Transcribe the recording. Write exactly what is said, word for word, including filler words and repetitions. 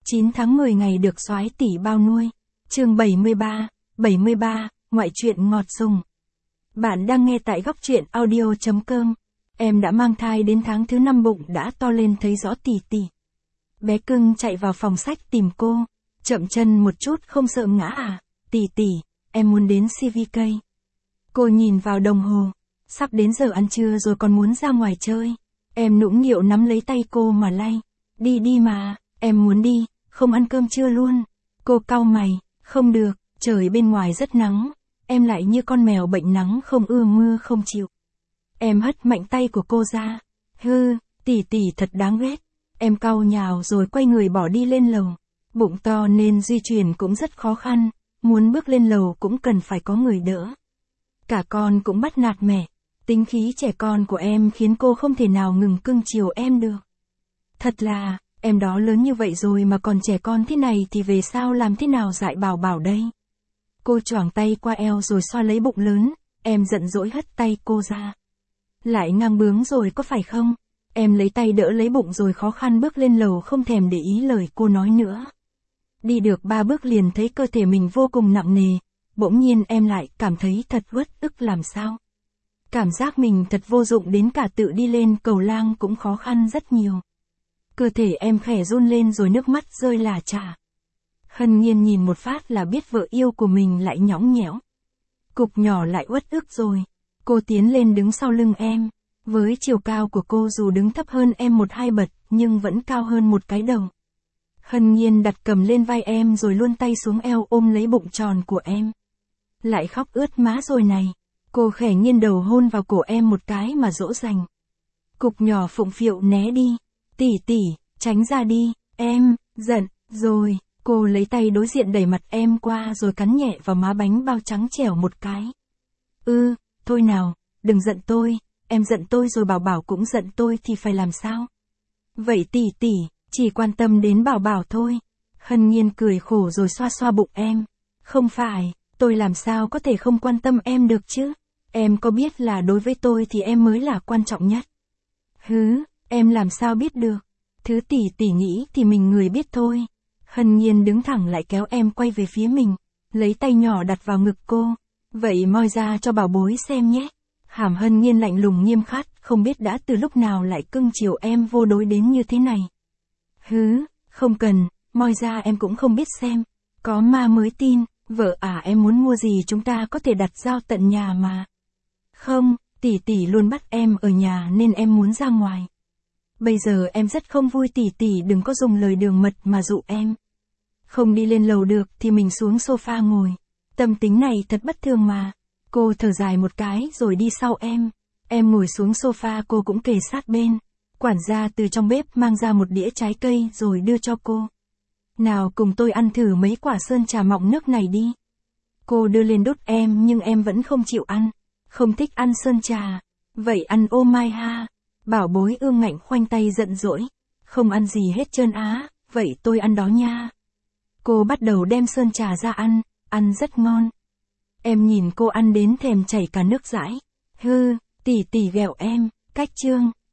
chín tháng mười ngày được soái tỷ bao nuôi. Chương bảy mươi ba, bảy mươi ba, ngoại truyện ngọt sùng. Bạn đang nghe tại góc truyện audio chấm com. Em đã mang thai đến tháng thứ năm, bụng đã to lên thấy rõ tỉ tỉ. Bé cưng chạy vào phòng sách tìm cô, chậm chân một chút không sợ ngã à, tỉ tỉ, em muốn đến xê vê ca. Cô nhìn vào đồng hồ, sắp đến giờ ăn trưa rồi còn muốn ra ngoài chơi. Em nũng nịu nắm lấy tay cô mà lay, đi đi mà, em muốn đi, không ăn cơm trưa luôn. Cô cau mày, không được, trời bên ngoài rất nắng, em lại như con mèo bệnh nắng không ưa mưa không chịu. Em hất mạnh tay của cô ra, hư, tỉ tỉ thật đáng ghét. Em cau nhào rồi quay người bỏ đi lên lầu. Bụng to nên di chuyển cũng rất khó khăn, muốn bước lên lầu cũng cần phải có người đỡ. Cả con cũng bắt nạt mẹ, tính khí trẻ con của em khiến cô không thể nào ngừng cưng chiều em được. Thật là, em đó lớn như vậy rồi mà còn trẻ con thế này thì về sau làm thế nào dạy bảo bảo đây. Cô choàng tay qua eo rồi xoa lấy bụng lớn, em giận dỗi hất tay cô ra. Lại ngang bướng rồi có phải không? Em lấy tay đỡ lấy bụng rồi khó khăn bước lên lầu không thèm để ý lời cô nói nữa. Đi được ba bước liền thấy cơ thể mình vô cùng nặng nề, bỗng nhiên em lại cảm thấy thật uất ức làm sao. Cảm giác mình thật vô dụng đến cả tự đi lên cầu lang cũng khó khăn rất nhiều. Cơ thể em khẽ run lên rồi nước mắt rơi lả chả. Hân Nhiên nhìn một phát là biết vợ yêu của mình lại nhõng nhẽo. Cục nhỏ lại uất ức rồi. Cô tiến lên đứng sau lưng em. Với chiều cao của cô dù đứng thấp hơn em một hai bậc nhưng vẫn cao hơn một cái đầu. Hân Nhiên đặt cầm lên vai em rồi luồn tay xuống eo ôm lấy bụng tròn của em. Lại khóc ướt má rồi này. Cô khẽ nghiêng đầu hôn vào cổ em một cái mà dỗ dành. Cục nhỏ phụng phịu né đi. Tỉ tỉ, tránh ra đi, em, giận, rồi, cô lấy tay đối diện đẩy mặt em qua rồi cắn nhẹ vào má bánh bao trắng trẻo một cái. Ư, ừ, thôi nào, đừng giận tôi, em giận tôi rồi Bảo Bảo cũng giận tôi thì phải làm sao? Vậy tỉ tỉ, chỉ quan tâm đến Bảo Bảo thôi. Hân Nhiên cười khổ rồi xoa xoa bụng em. Không phải, tôi làm sao có thể không quan tâm em được chứ? Em có biết là đối với tôi thì em mới là quan trọng nhất. Hứ. Em làm sao biết được? Thứ tỉ tỉ nghĩ thì mình người biết thôi. Hân Nhiên đứng thẳng lại kéo em quay về phía mình, lấy tay nhỏ đặt vào ngực cô. Vậy moi ra cho bảo bối xem nhé. Hàm Hân Nhiên lạnh lùng nghiêm khắc, không biết đã từ lúc nào lại cưng chiều em vô đối đến như thế này. Hứ, không cần, moi ra em cũng không biết xem. Có ma mới tin, vợ à em muốn mua gì chúng ta có thể đặt giao tận nhà mà. Không, tỉ tỉ luôn bắt em ở nhà nên em muốn ra ngoài. Bây giờ em rất không vui tỉ tỉ đừng có dùng lời đường mật mà dụ em. Không đi lên lầu được thì mình xuống sofa ngồi. Tâm tính này thật bất thường mà. Cô thở dài một cái rồi đi sau em. Em ngồi xuống sofa cô cũng kề sát bên. Quản gia từ trong bếp mang ra một đĩa trái cây rồi đưa cho cô. Nào cùng tôi ăn thử mấy quả sơn trà mọng nước này đi. Cô đưa lên đút em nhưng em vẫn không chịu ăn. Không thích ăn sơn trà. Vậy ăn ô mai ha. Bảo bối ương ngạnh khoanh tay giận dỗi. Không ăn gì hết trơn á, vậy tôi ăn đó nha. Cô bắt đầu đem sơn trà ra ăn, ăn rất ngon. Em nhìn cô ăn đến thèm chảy cả nước dãi. Hư, tỉ tỉ ghẹo em, cách chương.